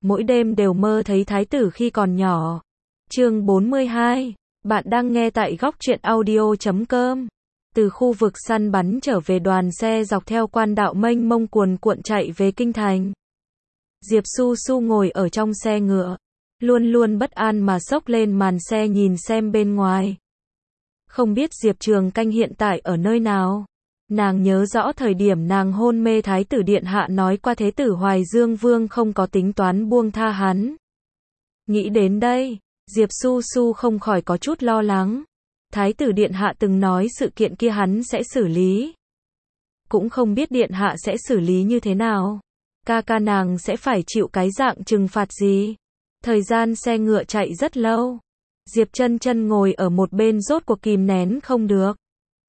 mỗi đêm đều mơ thấy thái tử khi còn nhỏ. Chương 42. Bạn đang nghe tại góc truyện audio.com. Từ khu vực săn bắn trở về, đoàn xe dọc theo quan đạo mênh mông cuồn cuộn chạy về kinh thành. Diệp Su Su ngồi ở trong xe ngựa, luôn luôn bất an mà xốc lên màn xe nhìn xem bên ngoài. Không biết Diệp Trường Canh hiện tại ở nơi nào. Nàng nhớ rõ thời điểm nàng hôn mê, thái tử điện hạ nói qua thế tử Hoài Dương Vương không có tính toán buông tha hắn. Nghĩ đến đây, Diệp Su Su không khỏi có chút lo lắng. Thái tử điện hạ từng nói sự kiện kia hắn sẽ xử lý. Cũng không biết điện hạ sẽ xử lý như thế nào. Ca nàng sẽ phải chịu cái dạng trừng phạt gì. Thời gian xe ngựa chạy rất lâu. Diệp Chân Chân ngồi ở một bên rốt cuộc kìm nén không được.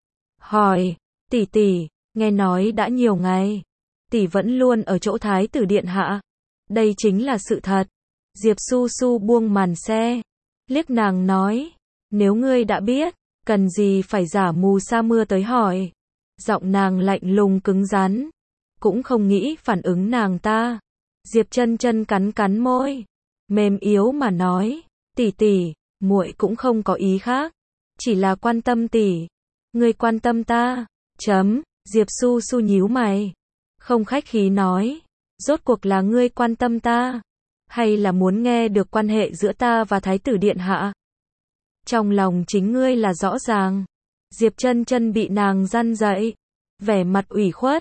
Hỏi, tỷ tỷ, nghe nói đã nhiều ngày, tỷ vẫn luôn ở chỗ thái tử điện hạ. Đây chính là sự thật. Diệp Su Su buông màn xe, liếc nàng nói, nếu ngươi đã biết, cần gì phải giả mù sa mưa tới hỏi. Giọng nàng lạnh lùng cứng rắn, cũng không nghĩ phản ứng nàng ta. Diệp Chân Chân cắn cắn môi, mềm yếu mà nói, tỷ tỷ, muội cũng không có ý khác, chỉ là quan tâm tỷ. Ngươi quan tâm ta? Diệp Su Su nhíu mày, không khách khí nói, rốt cuộc là ngươi quan tâm ta, hay là muốn nghe được quan hệ giữa ta và thái tử điện hạ? Trong lòng chính ngươi là rõ ràng. Diệp Chân Chân bị nàng răn dậy, vẻ mặt ủy khuất,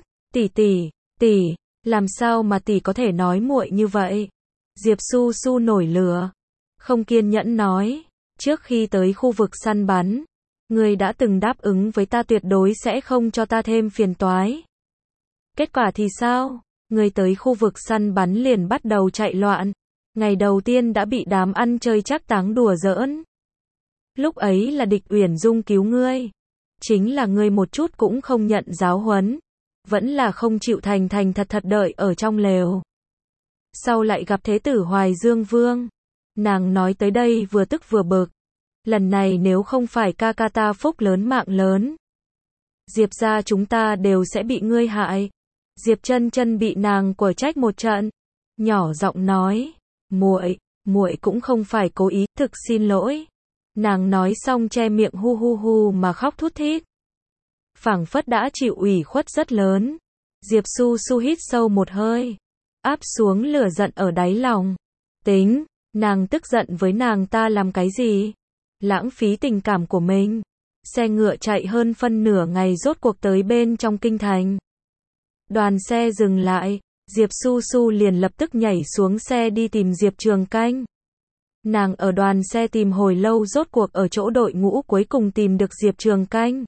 tỷ, làm sao mà tỷ có thể nói muội như vậy? Diệp Su Su nổi lửa, không kiên nhẫn nói, trước khi tới khu vực săn bắn, ngươi đã từng đáp ứng với ta tuyệt đối sẽ không cho ta thêm phiền toái. Kết quả thì sao? Ngươi tới khu vực săn bắn liền bắt đầu chạy loạn. Ngày đầu tiên đã bị đám ăn chơi trác táng đùa giỡn. Lúc ấy là Địch Uyển Dung cứu ngươi. Chính là ngươi một chút cũng không nhận giáo huấn. Vẫn là không chịu thành thành thật thật đợi ở trong lều. Sau lại gặp thế tử Hoài Dương Vương. Nàng nói tới đây vừa tức vừa bực. Lần này nếu không phải ca ta phúc lớn mạng lớn, Diệp gia chúng ta đều sẽ bị ngươi hại. Diệp Chân Chân bị nàng quở trách một trận, nhỏ giọng nói, muội cũng không phải cố ý, thực xin lỗi. Nàng nói xong che miệng hu hu mà khóc thút thít, phảng phất đã chịu ủy khuất rất lớn. Diệp Su Su hít sâu một hơi, áp xuống lửa giận ở đáy lòng. Tính, nàng tức giận với nàng ta làm cái gì? Lãng phí tình cảm của mình. Xe ngựa chạy hơn phân nửa ngày rốt cuộc tới bên trong kinh thành. Đoàn xe dừng lại, Diệp Su Su liền lập tức nhảy xuống xe đi tìm Diệp Trường Canh. Nàng ở đoàn xe tìm hồi lâu rốt cuộc ở chỗ đội ngũ cuối cùng tìm được Diệp Trường Canh.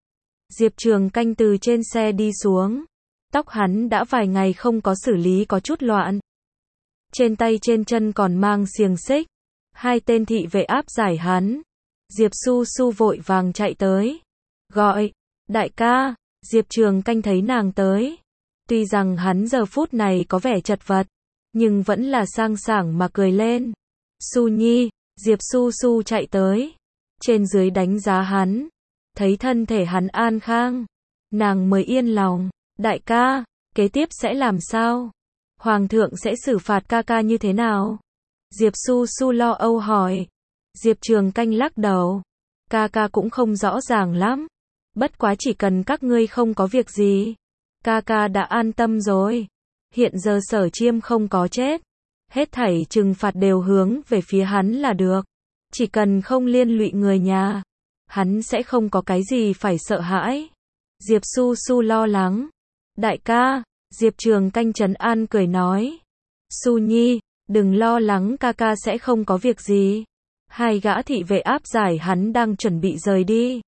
Diệp Trường Canh từ trên xe đi xuống. Tóc hắn đã vài ngày không có xử lý có chút loạn. Trên tay trên chân còn mang xiềng xích. Hai tên thị vệ áp giải hắn. Diệp Su Su vội vàng chạy tới, gọi, đại ca. Diệp Trường Canh thấy nàng tới, tuy rằng hắn giờ phút này có vẻ chật vật, nhưng vẫn là sang sảng mà cười lên. Su Nhi. Diệp Su Su chạy tới, trên dưới đánh giá hắn, thấy thân thể hắn an khang, nàng mới yên lòng. Đại ca, kế tiếp sẽ làm sao? Hoàng thượng sẽ xử phạt ca như thế nào? Diệp Su Su lo âu hỏi. Diệp Trường Canh lắc đầu, ca cũng không rõ ràng lắm, bất quá chỉ cần các ngươi không có việc gì, ca đã an tâm rồi. Hiện giờ Sở Chiêm không có chết, hết thảy trừng phạt đều hướng về phía hắn là được, chỉ cần không liên lụy người nhà, hắn sẽ không có cái gì phải sợ hãi. Diệp Su Su lo lắng. Đại ca. Diệp Trường Canh trấn an cười nói, Su Nhi, đừng lo lắng, ca sẽ không có việc gì. Hai gã thị vệ áp giải hắn đang chuẩn bị rời đi.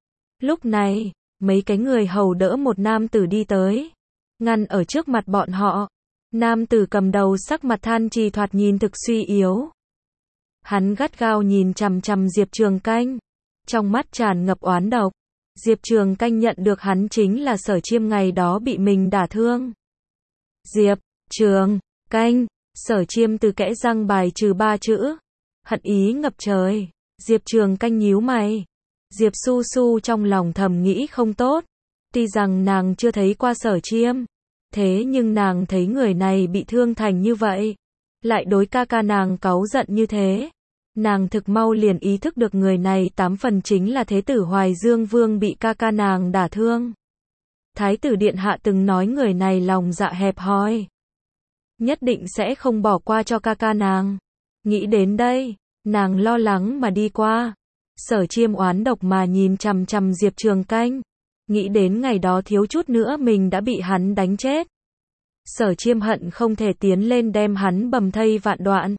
Lúc này, mấy cái người hầu đỡ một nam tử đi tới, ngăn ở trước mặt bọn họ. Nam tử cầm đầu sắc mặt than trì, thoạt nhìn thực suy yếu. Hắn gắt gao nhìn chằm chằm Diệp Trường Canh, trong mắt tràn ngập oán độc. Diệp Trường Canh nhận được hắn chính là Sở Chiêm ngày đó bị mình đả thương. Diệp Trường Canh. Sở Chiêm từ kẽ răng bài trừ 3 chữ. Hận ý ngập trời. Diệp Trường Canh nhíu mày. Diệp Su Su trong lòng thầm nghĩ không tốt. Tuy rằng nàng chưa thấy qua Sở Chiêm, thế nhưng nàng thấy người này bị thương thành như vậy, lại đối ca ca nàng cáu giận như thế. Nàng thực mau liền ý thức được người này 8 phần chính là Thế tử Hoài Dương Vương bị ca ca nàng đả thương. Thái tử điện hạ từng nói người này lòng dạ hẹp hòi, nhất định sẽ không bỏ qua cho ca ca nàng. Nghĩ đến đây, nàng lo lắng mà đi qua. Sở Chiêm oán độc mà nhìn chằm chằm Diệp Trường Canh, nghĩ đến ngày đó thiếu chút nữa mình đã bị hắn đánh chết. Sở Chiêm hận không thể tiến lên đem hắn bầm thây vạn đoạn.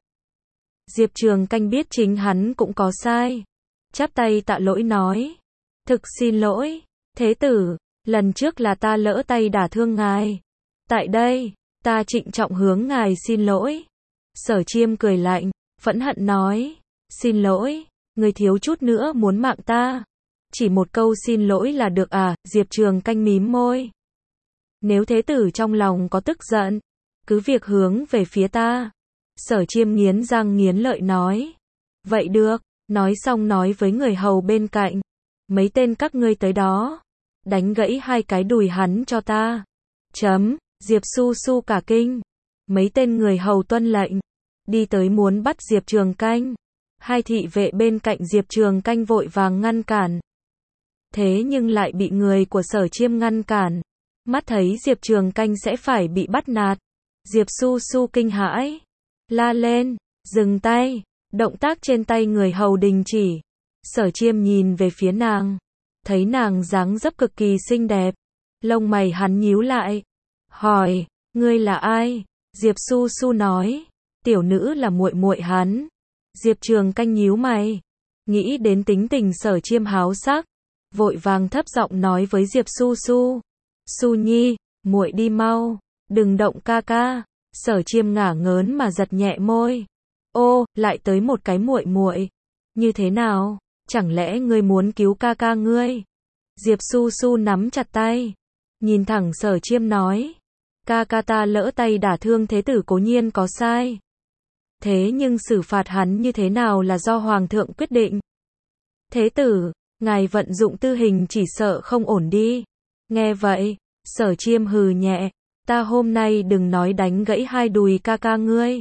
Diệp Trường Canh biết chính hắn cũng có sai, chắp tay tạ lỗi nói: "Thực xin lỗi, thế tử, lần trước là ta lỡ tay đả thương ngài. Tại đây, ta trịnh trọng hướng ngài xin lỗi." Sở Chiêm cười lạnh, phẫn hận nói: "Xin lỗi, ngươi thiếu chút nữa muốn mạng ta. Chỉ một câu xin lỗi là được à?" Diệp Trường Canh mím môi. "Nếu thế tử trong lòng có tức giận, cứ việc hướng về phía ta." Sở Chiêm nghiến răng nghiến lợi nói: "Vậy được." Nói xong nói với người hầu bên cạnh: "Mấy tên các ngươi tới đó, đánh gãy 2 cái đùi hắn cho ta." Chấm. Diệp Su Su cả kinh. Mấy tên người hầu tuân lệnh, đi tới muốn bắt Diệp Trường Canh. 2 thị vệ bên cạnh Diệp Trường Canh vội vàng ngăn cản. Thế nhưng lại bị người của Sở Chiêm ngăn cản. Mắt thấy Diệp Trường Canh sẽ phải bị bắt nạt, Diệp Su Su kinh hãi, la lên: "Dừng tay!" Động tác trên tay người hầu đình chỉ. Sở Chiêm nhìn về phía nàng, thấy nàng dáng dấp cực kỳ xinh đẹp, lông mày hắn nhíu lại, hỏi: "Ngươi là ai?" Diệp Su Su nói: "Tiểu nữ là muội muội hắn." Diệp Trường Canh nhíu mày, nghĩ đến tính tình Sở Chiêm háo sắc, vội vàng thấp giọng nói với Diệp Su Su: "Su Nhi, muội đi mau, đừng động ca ca." Sở Chiêm ngả ngớn mà giật nhẹ môi. "Ô, lại tới một cái muội muội. Như thế nào? Chẳng lẽ ngươi muốn cứu ca ca ngươi?" Diệp Su Su nắm chặt tay, nhìn thẳng Sở Chiêm nói: "Ca ca ta lỡ tay đả thương thế tử cố nhiên có sai. Thế nhưng xử phạt hắn như thế nào là do Hoàng thượng quyết định. Thế tử, ngài vận dụng tư hình chỉ sợ không ổn đi." Nghe vậy, Sở Chiêm hừ nhẹ: "Ta hôm nay đừng nói đánh gãy 2 đùi ca ca ngươi.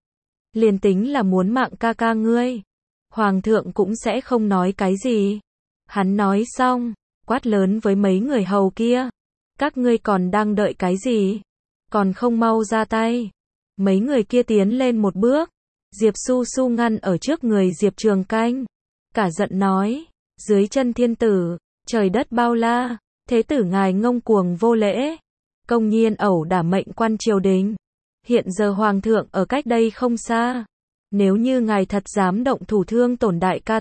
Liền tính là muốn mạng ca ca ngươi, Hoàng thượng cũng sẽ không nói cái gì." Hắn nói xong, quát lớn với mấy người hầu kia: "Các ngươi còn đang đợi cái gì? Còn không mau ra tay." Mấy người kia tiến lên một bước, Diệp Su Su ngăn ở trước người Diệp Trường Canh, cả giận nói: "Dưới chân thiên tử, trời đất bao la, thế tử ngài ngông cuồng vô lễ, công nhiên ẩu đả mệnh quan triều đình. Hiện giờ Hoàng thượng ở cách đây không xa. Nếu như ngài thật dám động thủ thương tổn đại ca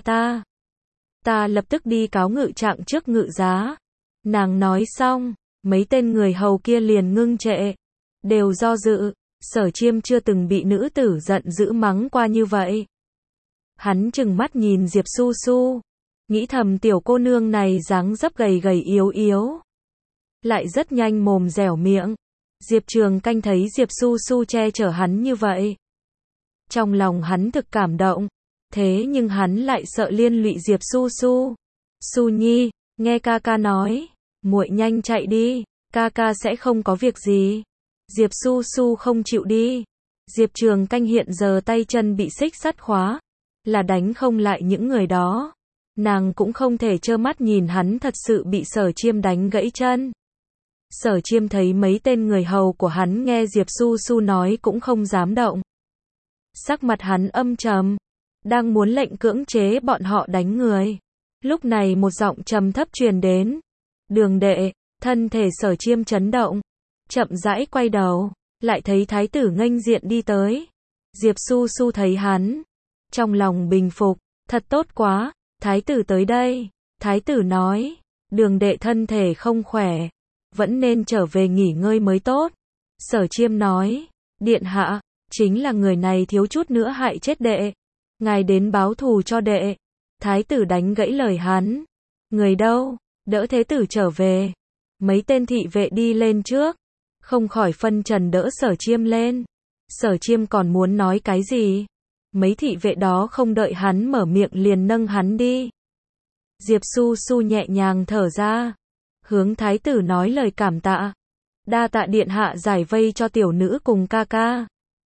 ta lập tức đi cáo ngự trạng trước ngự giá." Nàng nói xong, mấy tên người hầu kia liền ngưng trệ, đều do dự. Sở Chiêm chưa từng bị nữ tử giận dữ mắng qua như vậy. Hắn trừng mắt nhìn Diệp Su Su, nghĩ thầm tiểu cô nương này dáng dấp gầy gầy yếu yếu, lại rất nhanh mồm dẻo miệng. Diệp Trường Canh thấy Diệp Su Su che chở hắn như vậy, trong lòng hắn thực cảm động, thế nhưng hắn lại sợ liên lụy Diệp Su Su. "Su Nhi, nghe ca ca nói, muội nhanh chạy đi, ca ca sẽ không có việc gì." Diệp Su Su không chịu đi. Diệp Trường Canh hiện giờ tay chân bị xích sắt khóa, là đánh không lại những người đó. Nàng cũng không thể trơ mắt nhìn hắn thật sự bị Sở Chiêm đánh gãy chân. Sở Chiêm thấy mấy tên người hầu của hắn nghe Diệp Su Su nói cũng không dám động. Sắc mặt hắn âm trầm, đang muốn lệnh cưỡng chế bọn họ đánh người. Lúc này một giọng trầm thấp truyền đến: "Đường đệ." Thân thể Sở Chiêm chấn động, chậm rãi quay đầu, lại thấy thái tử nghênh diện đi tới. Diệp Su Su thấy hắn, trong lòng bình phục, thật tốt quá, thái tử tới đây. Thái tử nói: "Đường đệ thân thể không khỏe, vẫn nên trở về nghỉ ngơi mới tốt." Sở Chiêm nói: "Điện hạ, chính là người này thiếu chút nữa hại chết đệ. Ngài đến báo thù cho đệ." Thái tử đánh gãy lời hắn: "Người đâu, đỡ thế tử trở về." Mấy tên thị vệ đi lên trước, không khỏi phân trần đỡ Sở Chiêm lên. Sở Chiêm còn muốn nói cái gì, mấy thị vệ đó không đợi hắn mở miệng liền nâng hắn đi. Diệp Su Su nhẹ nhàng thở ra, hướng thái tử nói lời cảm tạ: "Đa tạ điện hạ giải vây cho tiểu nữ cùng ca ca."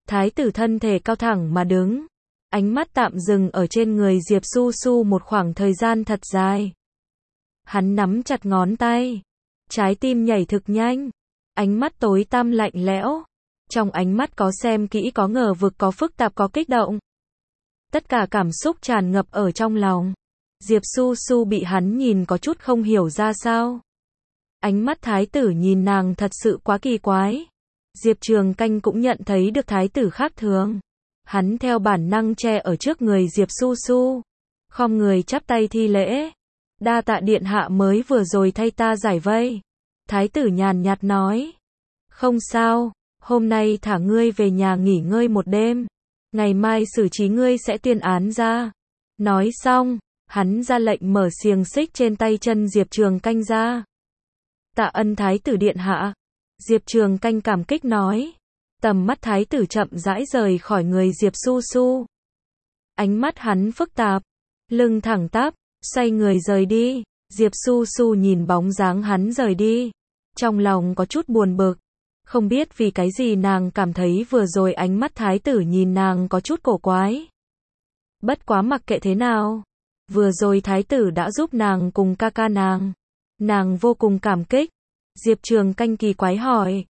Thái tử thân thể cao thẳng mà đứng, ánh mắt tạm dừng ở trên người Diệp Su Su một khoảng thời gian thật dài. Hắn nắm chặt ngón tay, trái tim nhảy thực nhanh, ánh mắt tối tăm lạnh lẽo. Trong ánh mắt có xem kỹ, có ngờ vực, có phức tạp, có kích động. Tất cả cảm xúc tràn ngập ở trong lòng. Diệp Su Su bị hắn nhìn có chút không hiểu ra sao. Ánh mắt thái tử nhìn nàng thật sự quá kỳ quái. Diệp Trường Canh cũng nhận thấy được thái tử khác thường. Hắn theo bản năng che ở trước người Diệp Su Su, khom người chắp tay thi lễ. Đa tạ điện hạ mới vừa rồi thay ta giải vây. Thái tử nhàn nhạt nói. Không sao, hôm nay thả ngươi về nhà nghỉ ngơi một đêm. Ngày mai xử trí ngươi sẽ tuyên án ra. Nói xong, hắn ra lệnh mở xiềng xích trên tay chân Diệp Trường Canh ra. Tạ ân thái tử điện hạ. Diệp Trường Canh cảm kích nói. Tầm mắt thái tử chậm rãi rời khỏi người Diệp Su Su. Ánh mắt hắn phức tạp, lưng thẳng tắp, xoay người rời đi. Diệp Su Su nhìn bóng dáng hắn rời đi, trong lòng có chút buồn bực. Không biết vì cái gì nàng cảm thấy vừa rồi ánh mắt thái tử nhìn nàng có chút cổ quái. Bất quá mặc kệ thế nào, vừa rồi thái tử đã giúp nàng cùng ca ca nàng vô cùng cảm kích. Diệp Trường Canh kỳ quái hỏi,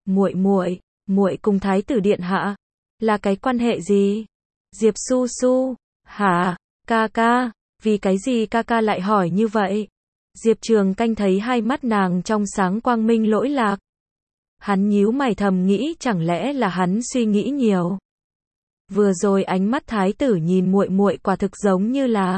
muội cùng thái tử điện hạ là cái quan hệ gì? Diệp Su Su, hả? Ca ca, vì cái gì ca ca lại hỏi như vậy? Diệp Trường Canh thấy hai mắt nàng trong sáng quang minh lỗi lạc. Hắn nhíu mày thầm nghĩ chẳng lẽ là hắn suy nghĩ nhiều. Vừa rồi ánh mắt thái tử nhìn muội quả thực giống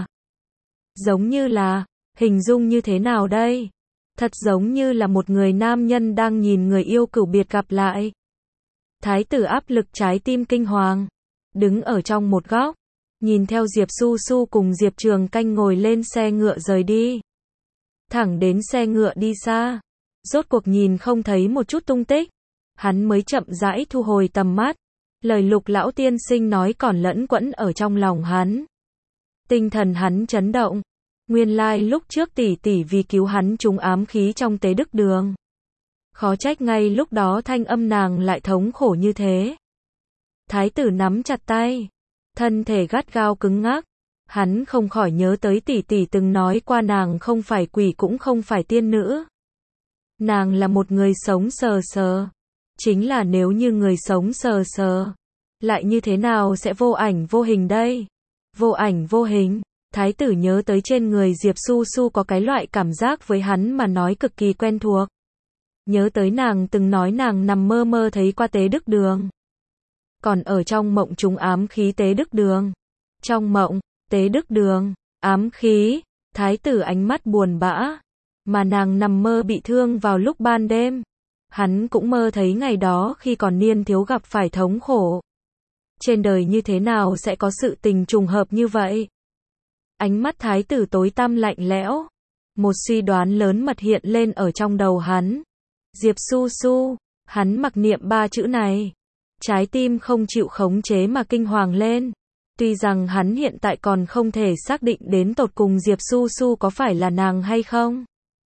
như là, hình dung như thế nào đây? Thật giống như là một người nam nhân đang nhìn người yêu cửu biệt gặp lại. Thái tử áp lực trái tim kinh hoàng, đứng ở trong một góc, nhìn theo Diệp Su Su cùng Diệp Trường Canh ngồi lên xe ngựa rời đi. Thẳng đến xe ngựa đi xa, rốt cuộc nhìn không thấy một chút tung tích, hắn mới chậm rãi thu hồi tầm mắt. Lời Lục lão tiên sinh nói còn lẫn quẫn ở trong lòng hắn. Tinh thần hắn chấn động. Nguyên lai lúc trước tỷ tỷ vì cứu hắn trúng ám khí trong tế đức đường. Khó trách ngay lúc đó thanh âm nàng lại thống khổ như thế. Thái tử nắm chặt tay, thân thể gắt gao cứng ngắc. Hắn không khỏi nhớ tới tỷ tỷ từng nói qua nàng không phải quỷ cũng không phải tiên nữ. Nàng là một người sống sờ sờ. Chính là nếu như người sống sờ sờ, lại như thế nào sẽ vô ảnh vô hình đây? Vô ảnh vô hình. Thái tử nhớ tới trên người Diệp Su Su có cái loại cảm giác với hắn mà nói cực kỳ quen thuộc. Nhớ tới nàng từng nói nàng nằm mơ mơ thấy qua tế đức đường. Còn ở trong mộng trúng ám khí tế đức đường. Trong mộng, tế đức đường, ám khí, thái tử ánh mắt buồn bã. Mà nàng nằm mơ bị thương vào lúc ban đêm. Hắn cũng mơ thấy ngày đó khi còn niên thiếu gặp phải thống khổ. Trên đời như thế nào sẽ có sự tình trùng hợp như vậy? Ánh mắt thái tử tối tăm lạnh lẽo. Một suy đoán lớn mật hiện lên ở trong đầu hắn. Diệp Su Su, hắn mặc niệm ba chữ này. Trái tim không chịu khống chế mà kinh hoàng lên. Tuy rằng hắn hiện tại còn không thể xác định đến tột cùng Diệp Su Su có phải là nàng hay không.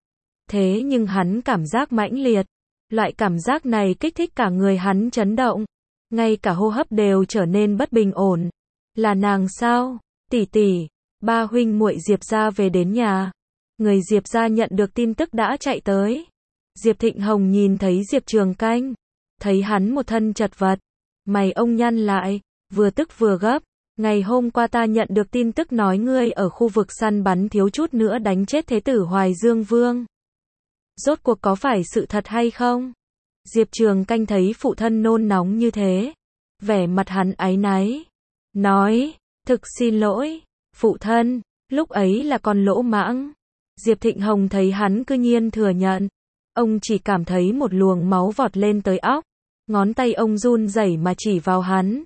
Thế nhưng hắn cảm giác mãnh liệt. Loại cảm giác này kích thích cả người hắn chấn động. Ngay cả hô hấp đều trở nên bất bình ổn. Là nàng sao? Tỷ tỷ, ba huynh muội Diệp gia về đến nhà. Người Diệp gia nhận được tin tức đã chạy tới. Diệp Thịnh Hồng nhìn thấy Diệp Trường Canh. Thấy hắn một thân chật vật. Mày ông nhăn lại, vừa tức vừa gấp. Ngày hôm qua ta nhận được tin tức nói ngươi ở khu vực săn bắn thiếu chút nữa đánh chết Thế tử Hoài Dương Vương. Rốt cuộc có phải sự thật hay không? Diệp Trường Canh thấy phụ thân nôn nóng như thế. Vẻ mặt hắn áy náy. Nói, thực xin lỗi, phụ thân, lúc ấy là con lỗ mãng. Diệp Thịnh Hồng thấy hắn cư nhiên thừa nhận. Ông chỉ cảm thấy một luồng máu vọt lên tới óc. Ngón tay ông run rẩy mà chỉ vào hắn.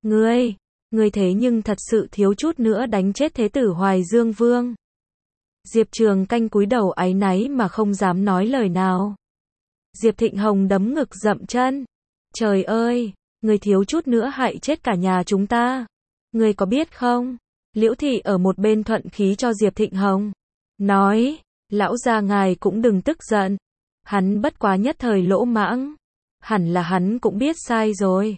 Ngươi thế nhưng thật sự thiếu chút nữa đánh chết Thế tử Hoài Dương Vương. Diệp Trường Canh cúi đầu áy náy mà không dám nói lời nào. Diệp Thịnh Hồng đấm ngực dậm chân. Trời ơi, ngươi thiếu chút nữa hại chết cả nhà chúng ta. Ngươi có biết không? Liễu Thị ở một bên thuận khí cho Diệp Thịnh Hồng. Nói, lão gia ngài cũng đừng tức giận. Hắn bất quá nhất thời lỗ mãng. Hẳn là hắn cũng biết sai rồi.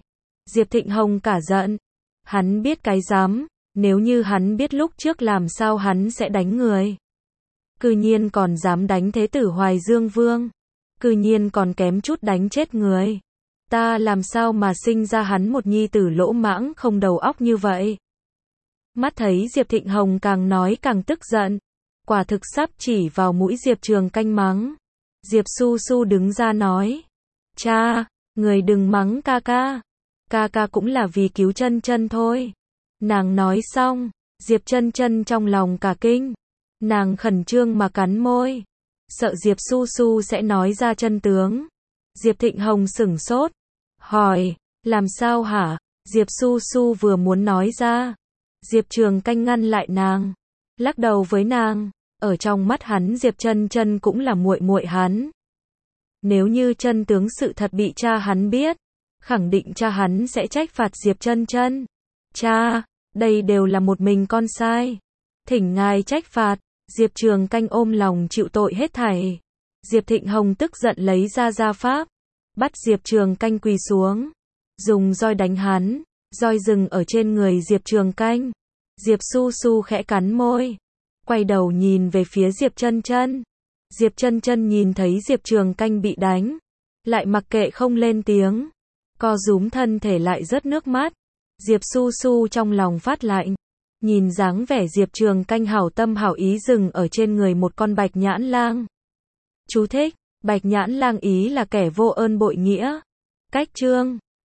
Diệp Thịnh Hồng cả giận. Hắn biết cái rắm, nếu như hắn biết lúc trước làm sao hắn sẽ đánh người. Cư nhiên còn dám đánh Thế tử Hoài Dương Vương. Cư nhiên còn kém chút đánh chết người. Ta làm sao mà sinh ra hắn một nhi tử lỗ mãng không đầu óc như vậy. Mắt thấy Diệp Thịnh Hồng càng nói càng tức giận. Quả thực sắp chỉ vào mũi Diệp Trường Canh mắng. Diệp Su Su đứng ra nói. Cha, người đừng mắng ca ca. Ca ca cũng là vì cứu Chân Chân thôi. Nàng nói xong, Diệp Chân Chân trong lòng cả kinh. Nàng khẩn trương mà cắn môi. Sợ Diệp Su Su sẽ nói ra chân tướng. Diệp Thịnh Hồng sửng sốt. Hỏi, làm sao hả? Diệp Su Su vừa muốn nói ra. Diệp Trường Canh ngăn lại nàng. Lắc đầu với nàng. Ở trong mắt hắn Diệp Chân Chân cũng là muội muội hắn. Nếu như chân tướng sự thật bị cha hắn biết, khẳng định cha hắn sẽ trách phạt Diệp Chân Chân. Cha, đây đều là một mình con sai. Thỉnh ngài trách phạt. Diệp Trường Canh ôm lòng chịu tội hết thảy. Diệp Thịnh Hồng tức giận lấy ra gia pháp, bắt Diệp Trường Canh quỳ xuống, dùng roi đánh hắn, roi dừng ở trên người Diệp Trường Canh. Diệp Su Su khẽ cắn môi, quay đầu nhìn về phía Diệp Chân Chân. Diệp Chân Chân nhìn thấy Diệp Trường Canh bị đánh, lại mặc kệ không lên tiếng, co rúm thân thể lại rớt nước mắt. Diệp Su Su trong lòng phát lạnh, nhìn dáng vẻ Diệp Trường Canh hảo tâm hảo ý dừng ở trên người một con bạch nhãn lang. Chú thích, bạch nhãn lang ý là kẻ vô ơn bội nghĩa. Cách chương